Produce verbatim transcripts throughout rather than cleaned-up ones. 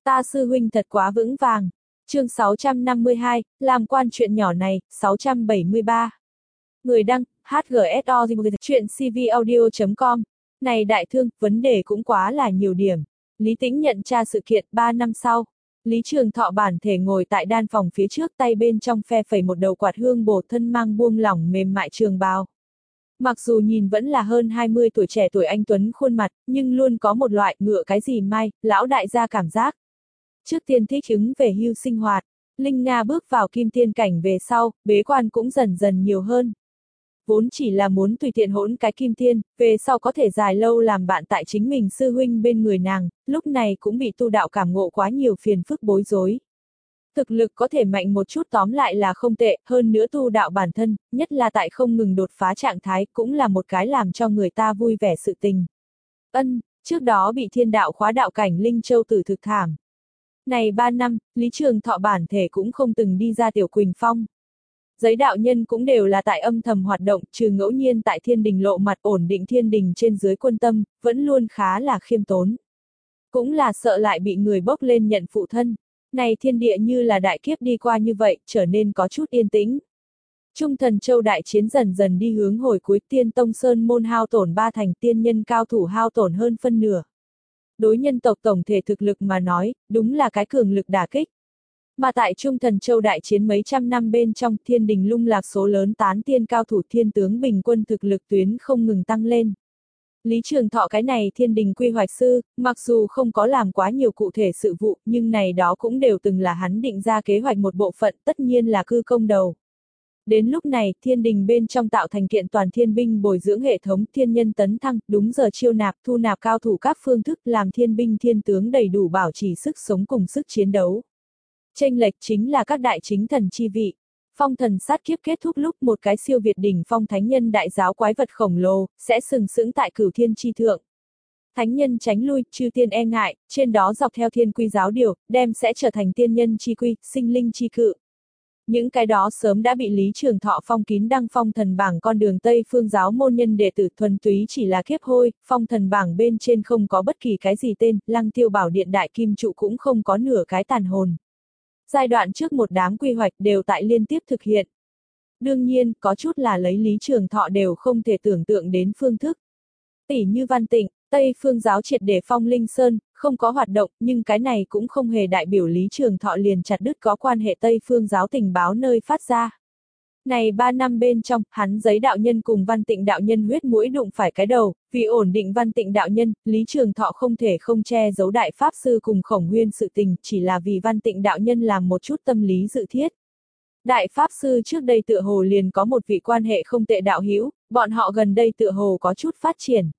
Ta sư huynh thật quá vững vàng. Chương sáu trăm năm mươi hai, làm quan chuyện nhỏ này, sáu trăm bảy mươi ba. Người đăng, hát giê ét o chuyện cvaudio chấm com. Này đại thương, vấn đề cũng quá là nhiều điểm. Lý Tĩnh nhận tra sự kiện, ba năm sau. Lý Trường Thọ bản thể ngồi tại đan phòng phía trước, tay bên trong phe phẩy một đầu quạt hương bổ, thân mang buông lỏng mềm mại trường bào. Mặc dù nhìn vẫn là hơn hai mươi tuổi, trẻ tuổi anh tuấn khuôn mặt, nhưng luôn có một loại ngựa cái gì mai, lão đại gia cảm giác. Trước tiên thích ứng về hưu sinh hoạt, Linh Nga bước vào kim tiên cảnh về sau, bế quan cũng dần dần nhiều hơn. Vốn chỉ là muốn tùy tiện hỗn cái kim tiên, về sau có thể dài lâu làm bạn tại chính mình sư huynh bên người nàng, lúc này cũng bị tu đạo cảm ngộ quá nhiều phiền phức bối rối. Thực lực có thể mạnh một chút tóm lại là không tệ, hơn nữa tu đạo bản thân, nhất là tại không ngừng đột phá trạng thái, cũng là một cái làm cho người ta vui vẻ sự tình. Ân, trước đó bị thiên đạo khóa đạo cảnh Linh Châu tử thực thảm. Này ba năm, Lý Trường Thọ bản thể cũng không từng đi ra Tiểu Quỳnh Phong. Giấy đạo nhân cũng đều là tại âm thầm hoạt động, trừ ngẫu nhiên tại thiên đình lộ mặt ổn định thiên đình trên dưới quân tâm, vẫn luôn khá là khiêm tốn. Cũng là sợ lại bị người bốc lên nhận phụ thân. Này thiên địa như là đại kiếp đi qua như vậy, trở nên có chút yên tĩnh. Trung Thần Châu đại chiến dần dần đi hướng hồi cuối, Tiên Tông Sơn môn hao tổn ba thành, tiên nhân cao thủ hao tổn hơn phân nửa. Đối nhân tộc tổng thể thực lực mà nói, đúng là cái cường lực đả kích. Mà tại Trung Thần Châu đại chiến mấy trăm năm bên trong, thiên đình lung lạc số lớn tán tiên cao thủ, thiên tướng bình quân thực lực tuyến không ngừng tăng lên. Lý Trường Thọ cái này thiên đình quy hoạch sư, mặc dù không có làm quá nhiều cụ thể sự vụ, nhưng này đó cũng đều từng là hắn định ra kế hoạch một bộ phận, tất nhiên là cư công đầu. Đến lúc này, thiên đình bên trong tạo thành kiện toàn thiên binh bồi dưỡng hệ thống, thiên nhân tấn thăng, đúng giờ chiêu nạp, thu nạp cao thủ các phương thức, làm thiên binh thiên tướng đầy đủ bảo trì sức sống cùng sức chiến đấu. Chênh lệch chính là các đại chính thần chi vị. Phong thần sát kiếp kết thúc lúc một cái siêu việt đỉnh phong thánh nhân đại giáo quái vật khổng lồ, sẽ sừng sững tại cửu thiên chi thượng. Thánh nhân tránh lui, chư tiên e ngại, trên đó dọc theo thiên quy giáo điều, đem sẽ trở thành tiên nhân chi quy, sinh linh chi cự. Những cái đó sớm đã bị Lý Trường Thọ phong kín đăng phong thần bảng con đường Tây phương giáo môn nhân đệ tử thuần túy chỉ là kiếp hôi, phong thần bảng bên trên không có bất kỳ cái gì tên, Lăng Tiêu Bảo Điện đại kim trụ cũng không có nửa cái tàn hồn. Giai đoạn trước một đám quy hoạch đều tại liên tiếp thực hiện. Đương nhiên, có chút là lấy Lý Trường Thọ đều không thể tưởng tượng đến phương thức. Tỷ như Văn Tịnh, Tây phương giáo triệt để phong Linh Sơn, không có hoạt động, nhưng cái này cũng không hề đại biểu Lý Trường Thọ liền chặt đứt có quan hệ Tây phương giáo tình báo nơi phát ra. Này ba năm bên trong, hắn Giấy đạo nhân cùng Văn Tịnh đạo nhân huyết mũi đụng phải cái đầu, vì ổn định Văn Tịnh đạo nhân, Lý Trường Thọ không thể không che giấu đại pháp sư cùng Khổng Huyên sự tình, chỉ là vì Văn Tịnh đạo nhân làm một chút tâm lý dự thiết. Đại pháp sư trước đây tựa hồ liền có một vị quan hệ không tệ đạo hữu, bọn họ gần đây tựa hồ có chút phát triển.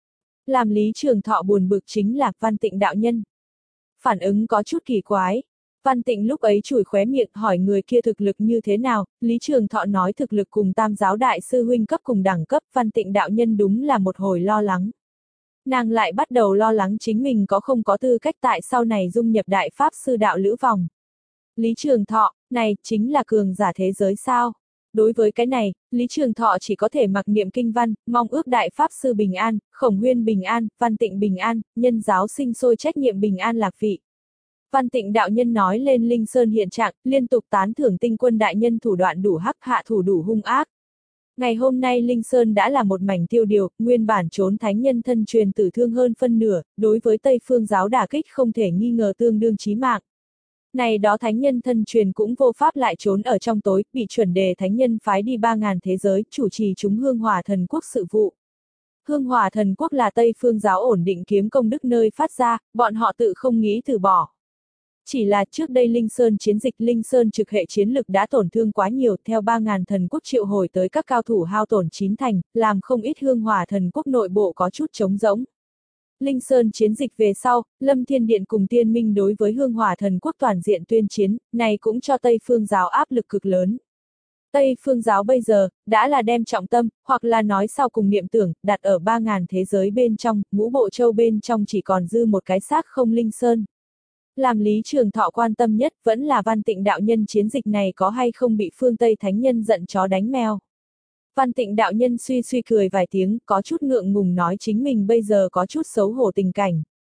Làm Lý Trường Thọ buồn bực chính là Văn Tịnh đạo nhân. Phản ứng có chút kỳ quái. Văn Tịnh lúc ấy chùi khóe miệng hỏi người kia thực lực như thế nào, Lý Trường Thọ nói thực lực cùng tam giáo đại sư huynh cấp cùng đẳng cấp, Văn Tịnh đạo nhân đúng là một hồi lo lắng. Nàng lại bắt đầu lo lắng chính mình có không có tư cách tại sau này dung nhập đại pháp sư đạo lữ vòng. Lý Trường Thọ, này chính là cường giả thế giới sao? Đối với cái này, Lý Trường Thọ chỉ có thể mặc niệm kinh văn, mong ước đại pháp sư bình an, Khổng Huyên bình an, Văn Tịnh bình an, nhân giáo sinh sôi trách nhiệm bình an lạc vị. Văn Tịnh đạo nhân nói lên Linh Sơn hiện trạng, liên tục tán thưởng tinh quân đại nhân thủ đoạn đủ hắc, hạ thủ đủ hung ác. Ngày hôm nay Linh Sơn đã là một mảnh tiêu điều, nguyên bản trốn thánh nhân thân truyền tử thương hơn phân nửa, đối với Tây phương giáo đả kích không thể nghi ngờ tương đương chí mạng. Này đó thánh nhân thân truyền cũng vô pháp lại trốn ở trong tối, bị chuẩn đề thánh nhân phái đi ba ngàn thế giới, chủ trì chúng Hương Hỏa Thần Quốc sự vụ. Hương Hỏa Thần Quốc là Tây phương giáo ổn định kiếm công đức nơi phát ra, bọn họ tự không nghĩ từ bỏ. Chỉ là trước đây Linh Sơn chiến dịch Linh Sơn trực hệ chiến lực đã tổn thương quá nhiều, theo ba ngàn thần quốc triệu hồi tới các cao thủ hao tổn chín thành, làm không ít Hương Hỏa Thần Quốc nội bộ có chút trống rỗng. Linh Sơn chiến dịch về sau, Lâm Thiên Điện cùng Tiên Minh đối với Hương Hỏa Thần Quốc toàn diện tuyên chiến, này cũng cho Tây phương giáo áp lực cực lớn. Tây phương giáo bây giờ, đã là đem trọng tâm, hoặc là nói sau cùng niệm tưởng, đặt ở ba ngàn thế giới bên trong, ngũ bộ châu bên trong chỉ còn dư một cái xác không Linh Sơn. Làm Lý Trường Thọ quan tâm nhất vẫn là Văn Tịnh đạo nhân chiến dịch này có hay không bị phương Tây thánh nhân giận chó đánh mèo. Văn Tịnh đạo nhân suy suy cười vài tiếng, có chút ngượng ngùng nói chính mình bây giờ có chút xấu hổ tình cảnh.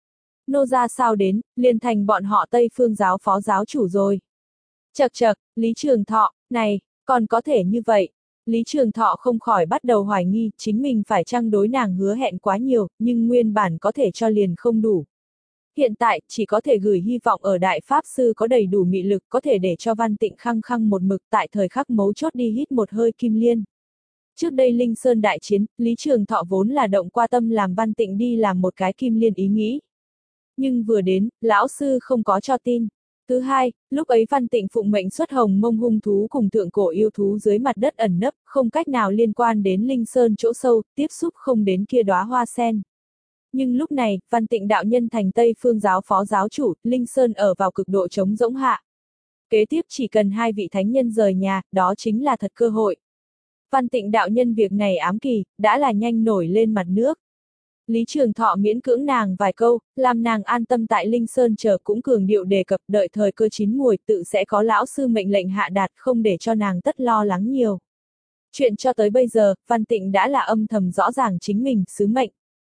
Nô ra sao đến, liền thành bọn họ Tây Phương giáo phó giáo chủ rồi. Chậc chậc, Lý Trường Thọ, này, còn có thể như vậy. Lý Trường Thọ không khỏi bắt đầu hoài nghi, chính mình phải chăng đối nàng hứa hẹn quá nhiều, nhưng nguyên bản có thể cho liền không đủ. Hiện tại, chỉ có thể gửi hy vọng ở Đại Pháp Sư có đầy đủ mị lực có thể để cho Văn Tịnh khăng khăng một mực tại thời khắc mấu chốt đi hít một hơi kim liên. Trước đây Linh Sơn đại chiến, Lý Trường Thọ vốn là động qua tâm làm Văn Tịnh đi làm một cái kim liên ý nghĩ. Nhưng vừa đến, lão sư không có cho tin. Thứ hai, lúc ấy Văn Tịnh phụng mệnh xuất hồng mông hung thú cùng thượng cổ yêu thú dưới mặt đất ẩn nấp, không cách nào liên quan đến Linh Sơn chỗ sâu, tiếp xúc không đến kia đóa hoa sen. Nhưng lúc này, Văn Tịnh đạo nhân thành Tây Phương giáo phó giáo chủ, Linh Sơn ở vào cực độ trống rỗng hạ. Kế tiếp chỉ cần hai vị thánh nhân rời nhà, đó chính là thật cơ hội. Văn Tịnh đạo nhân việc này ám kỳ, đã là nhanh nổi lên mặt nước. Lý Trường Thọ miễn cưỡng nàng vài câu, làm nàng an tâm tại Linh Sơn chờ cũng cường điệu đề cập đợi thời cơ chín muồi tự sẽ có lão sư mệnh lệnh hạ đạt không để cho nàng tất lo lắng nhiều. Chuyện cho tới bây giờ, Văn Tịnh đã là âm thầm rõ ràng chính mình, sứ mệnh.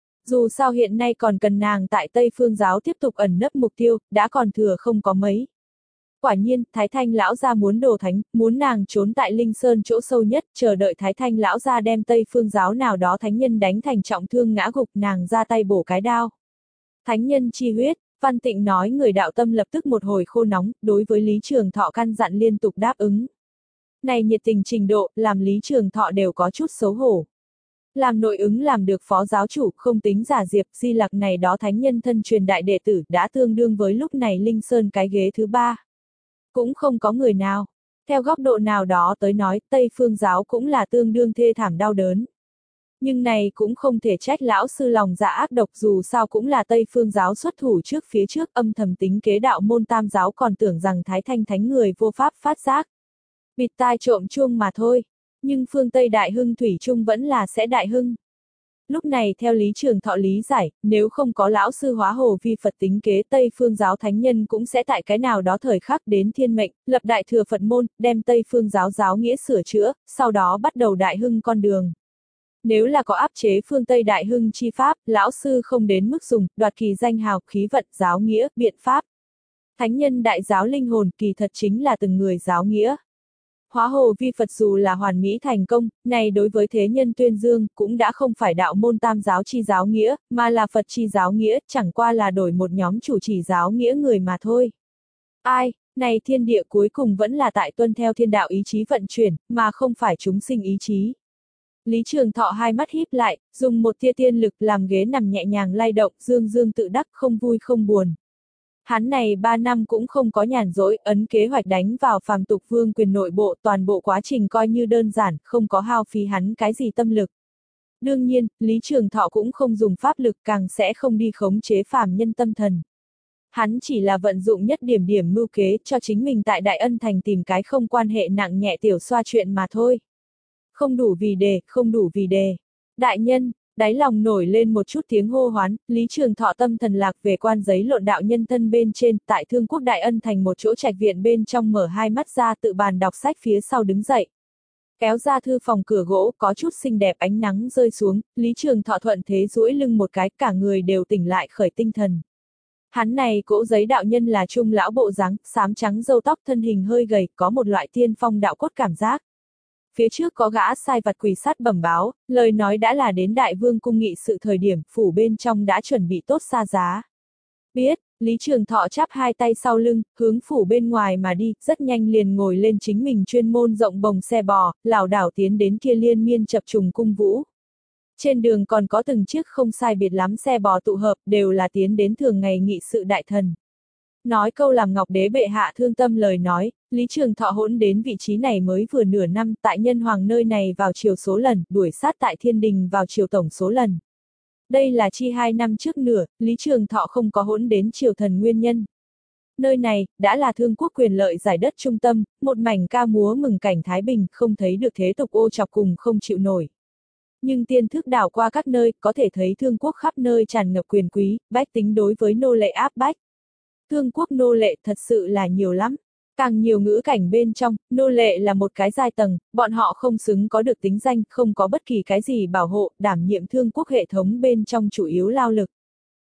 Dù sao hiện nay còn cần nàng tại Tây Phương giáo tiếp tục ẩn nấp mục tiêu, đã còn thừa không có mấy. Quả nhiên, Thái Thanh lão gia muốn đồ thánh, muốn nàng trốn tại Linh Sơn chỗ sâu nhất, chờ đợi Thái Thanh lão gia đem Tây Phương giáo nào đó thánh nhân đánh thành trọng thương ngã gục, nàng ra tay bổ cái đao. Thánh nhân chi huyết, Văn Tịnh nói người đạo tâm lập tức một hồi khô nóng, đối với Lý Trường Thọ căn dặn liên tục đáp ứng. Này nhiệt tình trình độ, làm Lý Trường Thọ đều có chút xấu hổ. Làm nội ứng làm được phó giáo chủ, không tính giả diệp, di lặc này đó thánh nhân thân truyền đại đệ tử, đã tương đương với lúc này Linh Sơn cái ghế thứ ba. Cũng không có người nào. Theo góc độ nào đó tới nói, Tây Phương giáo cũng là tương đương thê thảm đau đớn. Nhưng này cũng không thể trách lão sư lòng dạ ác độc, dù sao cũng là Tây Phương giáo xuất thủ trước phía trước, âm thầm tính kế đạo môn tam giáo còn tưởng rằng Thái Thanh thánh người vô pháp phát giác. Bịt tai trộm chuông mà thôi. Nhưng phương Tây đại hưng thủy chung vẫn là sẽ đại hưng. Lúc này theo Lý Trường Thọ lý giải, nếu không có lão sư hóa hồ vi Phật tính kế Tây Phương giáo thánh nhân cũng sẽ tại cái nào đó thời khắc đến thiên mệnh, lập đại thừa Phật môn, đem Tây Phương giáo giáo nghĩa sửa chữa, sau đó bắt đầu đại hưng con đường. Nếu là có áp chế phương Tây đại hưng chi pháp, lão sư không đến mức dùng, đoạt kỳ danh hào, khí vận, giáo nghĩa, biện pháp. Thánh nhân đại giáo linh hồn kỳ thật chính là từng người giáo nghĩa. Hóa hồ vi Phật dù là hoàn mỹ thành công, này đối với thế nhân tuyên dương cũng đã không phải đạo môn tam giáo chi giáo nghĩa, mà là Phật chi giáo nghĩa, chẳng qua là đổi một nhóm chủ chỉ giáo nghĩa người mà thôi. Ai, này thiên địa cuối cùng vẫn là tại tuân theo thiên đạo ý chí vận chuyển, mà không phải chúng sinh ý chí. Lý Trường Thọ hai mắt híp lại, dùng một tia tiên lực làm ghế nằm nhẹ nhàng lay động, dương dương tự đắc, không vui không buồn. Hắn này ba năm cũng không có nhàn rỗi, ấn kế hoạch đánh vào phàm tục vương quyền nội bộ, toàn bộ quá trình coi như đơn giản, không có hao phí hắn cái gì tâm lực. Đương nhiên, Lý Trường Thọ cũng không dùng pháp lực, càng sẽ không đi khống chế phàm nhân tâm thần. Hắn chỉ là vận dụng nhất điểm điểm mưu kế cho chính mình tại Đại Ân Thành tìm cái không quan hệ nặng nhẹ tiểu xoa chuyện mà thôi. Không đủ vì đề, không đủ vì đề. Đại nhân, đáy lòng nổi lên một chút tiếng hô hoán, Lý Trường Thọ tâm thần lạc về quan giấy lộn đạo nhân thân bên trên, tại Thương Quốc Đại Ân Thành một chỗ trạch viện bên trong mở hai mắt ra tự bàn đọc sách phía sau đứng dậy. Kéo ra thư phòng cửa gỗ, có chút xinh đẹp ánh nắng rơi xuống, Lý Trường Thọ thuận thế duỗi lưng một cái, cả người đều tỉnh lại khởi tinh thần. Hắn này cỗ giấy đạo nhân là trung lão bộ dáng, xám trắng râu tóc, thân hình hơi gầy, có một loại tiên phong đạo cốt cảm giác. Phía trước có gã sai vặt quỳ sát bẩm báo, lời nói đã là đến Đại Vương cung nghị sự thời điểm, phủ bên trong đã chuẩn bị tốt xa giá. Biết, Lý Trường Thọ chắp hai tay sau lưng, hướng phủ bên ngoài mà đi, rất nhanh liền ngồi lên chính mình chuyên môn rộng bồng xe bò, lảo đảo tiến đến kia liên miên chập trùng cung vũ. Trên đường còn có từng chiếc không sai biệt lắm xe bò tụ hợp, đều là tiến đến thường ngày nghị sự đại thần. Nói câu làm Ngọc Đế bệ hạ thương tâm lời nói, Lý Trường Thọ hỗn đến vị trí này mới vừa nửa năm, tại nhân hoàng nơi này vào chiều số lần, đuổi sát tại thiên đình vào chiều tổng số lần. Đây là chi hai năm trước nửa, Lý Trường Thọ không có hỗn đến triều thần nguyên nhân. Nơi này, đã là thương quốc quyền lợi giải đất trung tâm, một mảnh ca múa mừng cảnh Thái Bình, không thấy được thế tục ô chọc cùng không chịu nổi. Nhưng tiên thức đảo qua các nơi, có thể thấy thương quốc khắp nơi tràn ngập quyền quý, bách tính đối với nô lệ áp bách. Thương quốc nô lệ thật sự là nhiều lắm. Càng nhiều ngữ cảnh bên trong, nô lệ là một cái giai tầng, bọn họ không xứng có được tính danh, không có bất kỳ cái gì bảo hộ, đảm nhiệm thương quốc hệ thống bên trong chủ yếu lao lực.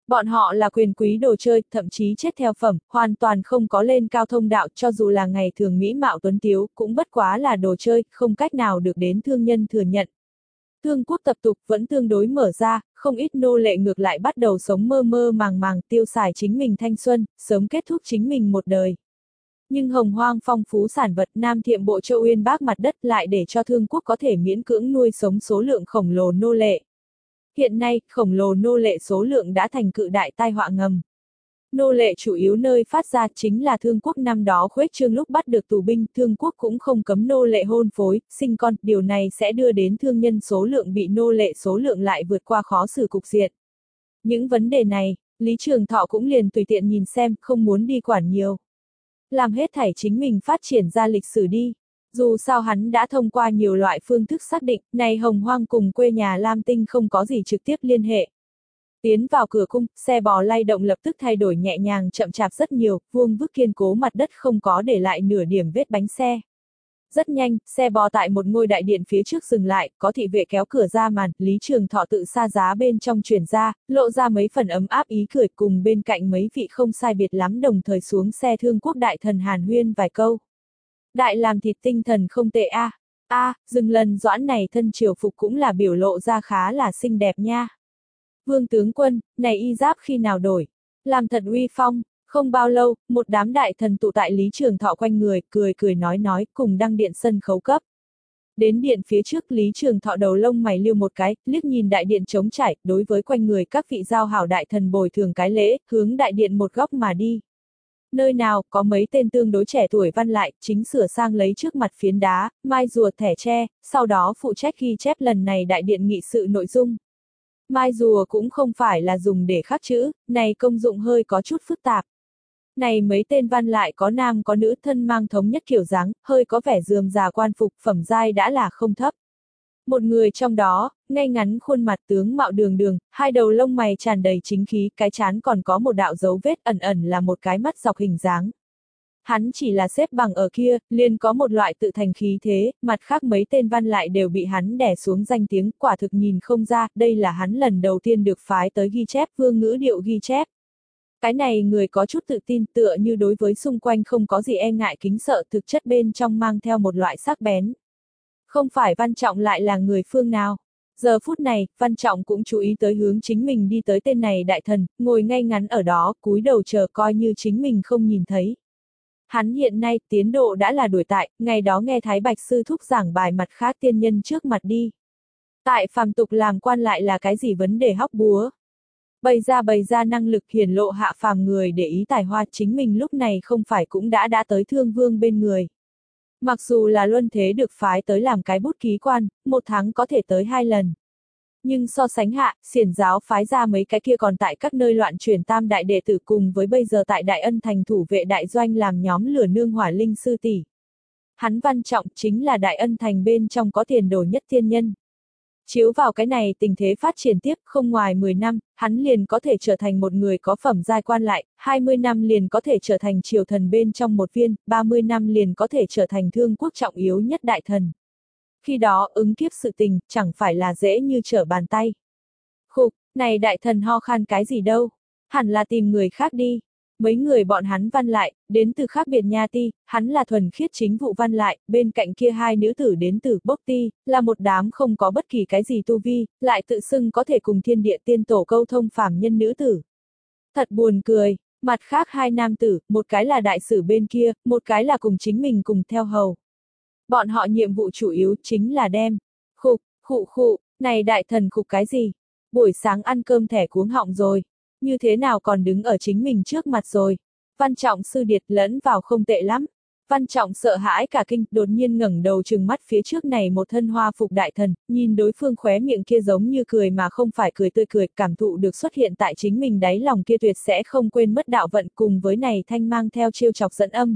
Bọn họ là quyền quý đồ chơi, thậm chí chết theo phẩm, hoàn toàn không có lên cao thông đạo, cho dù là ngày thường mỹ mạo tuấn tiếu, cũng bất quá là đồ chơi, không cách nào được đến thương nhân thừa nhận. Thương quốc tập tục vẫn tương đối mở ra, không ít nô lệ ngược lại bắt đầu sống mơ mơ màng màng, tiêu xài chính mình thanh xuân, sớm kết thúc chính mình một đời. Nhưng hồng hoang phong phú sản vật Nam Thiệm Bộ Châu Uyên Bác mặt đất lại để cho thương quốc có thể miễn cưỡng nuôi sống số lượng khổng lồ nô lệ. Hiện nay, khổng lồ nô lệ số lượng đã thành cự đại tai họa ngầm. Nô lệ chủ yếu nơi phát ra chính là thương quốc năm đó khuếch trương lúc bắt được tù binh, thương quốc cũng không cấm nô lệ hôn phối, sinh con, điều này sẽ đưa đến thương nhân số lượng bị nô lệ số lượng lại vượt qua khó xử cục diện. Những vấn đề này, Lý Trường Thọ cũng liền tùy tiện nhìn xem, không muốn đi quản nhiều. Làm hết thảy chính mình phát triển ra lịch sử đi. Dù sao hắn đã thông qua nhiều loại phương thức xác định, này Hồng Hoang cùng quê nhà Lam Tinh không có gì trực tiếp liên hệ. Tiến vào cửa cung, xe bò lay động lập tức thay đổi nhẹ nhàng chậm chạp rất nhiều, vuông vức kiên cố mặt đất không có để lại nửa điểm vết bánh xe. Rất nhanh, xe bò tại một ngôi đại điện phía trước dừng lại, có thị vệ kéo cửa ra màn, Lý Trường Thọ tự xa giá bên trong chuyển ra, lộ ra mấy phần ấm áp ý cười cùng bên cạnh mấy vị không sai biệt lắm đồng thời xuống xe thương quốc đại thần hàn huyên vài câu. Đại làm thịt tinh thần không tệ a, a, à, dừng lần doãn này thân triều phục cũng là biểu lộ ra khá là xinh đẹp nha. Vương tướng quân, này y giáp khi nào đổi? Làm thật uy phong. Không bao lâu, một đám đại thần tụ tại Lý Trường Thọ quanh người, cười cười nói nói, cùng đăng điện sân khấu cấp. Đến điện phía trước Lý Trường Thọ đầu lông mày liêu một cái, liếc nhìn đại điện trống trải, đối với quanh người các vị giao hảo đại thần bồi thường cái lễ, hướng đại điện một góc mà đi. Nơi nào, có mấy tên tương đối trẻ tuổi văn lại, chính sửa sang lấy trước mặt phiến đá, mai rùa thẻ tre, sau đó phụ trách ghi chép lần này đại điện nghị sự nội dung. Mai rùa cũng không phải là dùng để khắc chữ, này công dụng hơi có chút phức tạp. Này mấy tên văn lại có nam có nữ thân mang thống nhất kiểu dáng, hơi có vẻ rườm rà quan phục, phẩm giai đã là không thấp. Một người trong đó, ngay ngắn khuôn mặt tướng mạo đường đường, hai đầu lông mày tràn đầy chính khí, cái trán còn có một đạo dấu vết ẩn ẩn là một cái mắt dọc hình dáng. Hắn chỉ là xếp bằng ở kia, liền có một loại tự thành khí thế, mặt khác mấy tên văn lại đều bị hắn đè xuống danh tiếng, quả thực nhìn không ra, đây là hắn lần đầu tiên được phái tới ghi chép, vương ngữ điệu ghi chép. Cái này người có chút tự tin tựa như đối với xung quanh không có gì e ngại kính sợ, thực chất bên trong mang theo một loại sắc bén. Không phải Văn Trọng lại là người phương nào. Giờ phút này, Văn Trọng cũng chú ý tới hướng chính mình đi tới tên này đại thần, ngồi ngay ngắn ở đó, cúi đầu chờ coi như chính mình không nhìn thấy. Hắn hiện nay, tiến độ đã là đuổi tại, ngày đó nghe Thái Bạch Sư thúc giảng bài mặt khác tiên nhân trước mặt đi. Tại phàm tục làm quan lại là cái gì vấn đề hóc búa. Bày ra bày ra năng lực hiển lộ hạ phàm người để ý tài hoa, chính mình lúc này không phải cũng đã đã tới Thương Vương bên người. Mặc dù là luân thế được phái tới làm cái bút ký quan, một tháng có thể tới hai lần. Nhưng so sánh hạ, xiển giáo phái ra mấy cái kia còn tại các nơi loạn chuyển tam đại đệ tử cùng với bây giờ tại Đại Ân Thành thủ vệ đại doanh làm nhóm lửa nương hỏa linh sư tỷ. Hắn Văn Trọng chính là Đại Ân Thành bên trong có tiền đồ nhất thiên nhân. Chiếu vào cái này tình thế phát triển tiếp không ngoài mười năm, hắn liền có thể trở thành một người có phẩm giai quan lại, hai mươi năm liền có thể trở thành triều thần bên trong một viên, ba mươi năm liền có thể trở thành thương quốc trọng yếu nhất đại thần. Khi đó ứng kiếp sự tình, chẳng phải là dễ như trở bàn tay. Khục, này đại thần ho khan cái gì đâu, hẳn là tìm người khác đi. Mấy người bọn hắn văn lại, đến từ khác biệt nha ti, hắn là thuần khiết chính vụ văn lại, bên cạnh kia hai nữ tử đến từ bốc ti, là một đám không có bất kỳ cái gì tu vi, lại tự xưng có thể cùng thiên địa tiên tổ câu thông phàm nhân nữ tử. Thật buồn cười, mặt khác hai nam tử, một cái là đại sử bên kia, một cái là cùng chính mình cùng theo hầu. Bọn họ nhiệm vụ chủ yếu chính là đem, khục, khụ khụ, này đại thần khục cái gì? Buổi sáng ăn cơm thẻ cuống họng rồi. Như thế nào còn đứng ở chính mình trước mặt rồi. Văn Trọng sư điệt lẫn vào không tệ lắm. Văn Trọng sợ hãi cả kinh, đột nhiên ngẩng đầu trừng mắt phía trước này một thân hoa phục đại thần, nhìn đối phương khóe miệng kia giống như cười mà không phải cười tươi cười, cảm thụ được xuất hiện tại chính mình đáy lòng kia tuyệt sẽ không quên mất đạo vận cùng với này thanh mang theo trêu chọc dẫn âm.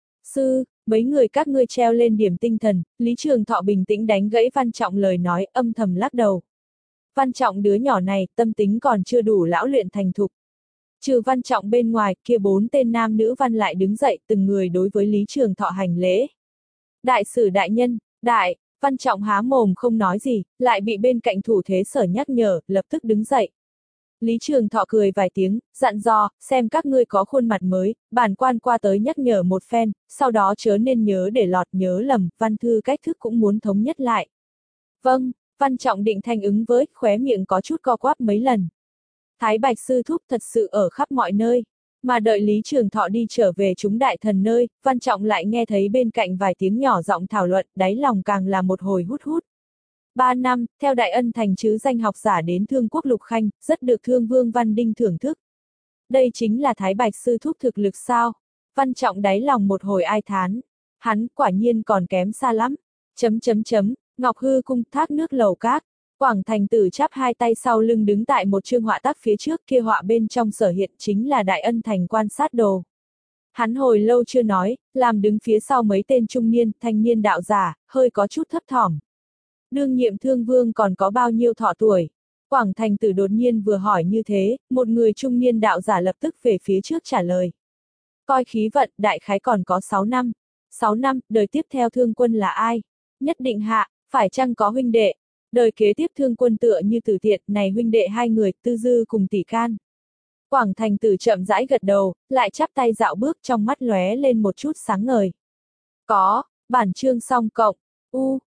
Sư, mấy người các ngươi treo lên điểm tinh thần, Lý Trường Thọ bình tĩnh đánh gãy Văn Trọng lời nói, âm thầm lắc đầu. Văn Trọng đứa nhỏ này, tâm tính còn chưa đủ lão luyện thành thục. Trừ Văn Trọng bên ngoài, kia bốn tên nam nữ văn lại đứng dậy, từng người đối với Lý Trường Thọ hành lễ. Đại sử đại nhân, đại, Văn Trọng há mồm không nói gì, lại bị bên cạnh thủ thế sở nhắc nhở, lập tức đứng dậy. Lý Trường Thọ cười vài tiếng, dặn dò, xem các ngươi có khuôn mặt mới, bản quan qua tới nhắc nhở một phen, sau đó chớ nên nhớ để lọt nhớ lầm, văn thư cách thức cũng muốn thống nhất lại. Vâng, Văn Trọng Định thanh ứng với, khóe miệng có chút co quắp mấy lần. Thái Bạch sư thúc thật sự ở khắp mọi nơi, mà đợi Lý Trường Thọ đi trở về chúng đại thần nơi, Văn Trọng lại nghe thấy bên cạnh vài tiếng nhỏ giọng thảo luận, đáy lòng càng là một hồi hút hút. Ba năm, theo Đại Ân thành chứ danh học giả đến Thương Quốc Lục Khanh, rất được Thương Vương Văn Đinh thưởng thức. Đây chính là Thái Bạch sư thúc thực lực sao? Văn Trọng đáy lòng một hồi ai thán. Hắn quả nhiên còn kém xa lắm. Chấm chấm chấm, Ngọc Hư cung thác nước lầu cát. Quảng Thành Tử chắp hai tay sau lưng đứng tại một chương họa tác phía trước, kia họa bên trong sở hiện chính là Đại Ân thành quan sát đồ. Hắn hồi lâu chưa nói, làm đứng phía sau mấy tên trung niên, thanh niên đạo giả, hơi có chút thấp thỏm. Đương nhiệm Thương Vương còn có bao nhiêu thọ tuổi? Quảng Thành Tử đột nhiên vừa hỏi như thế, một người trung niên đạo giả lập tức về phía trước trả lời. Coi khí vận, đại khái còn có sáu năm. sáu năm, đời tiếp theo Thương Quân là ai? Nhất định hạ, phải chăng có huynh đệ? Đời kế tiếp Thương Quân tựa như Tử Tiện, này huynh đệ hai người, Tư Dư cùng Tỷ Can. Quảng Thành Tử chậm rãi gật đầu, lại chắp tay dạo bước, trong mắt lóe lên một chút sáng ngời. Có, bản chương song cộng, u,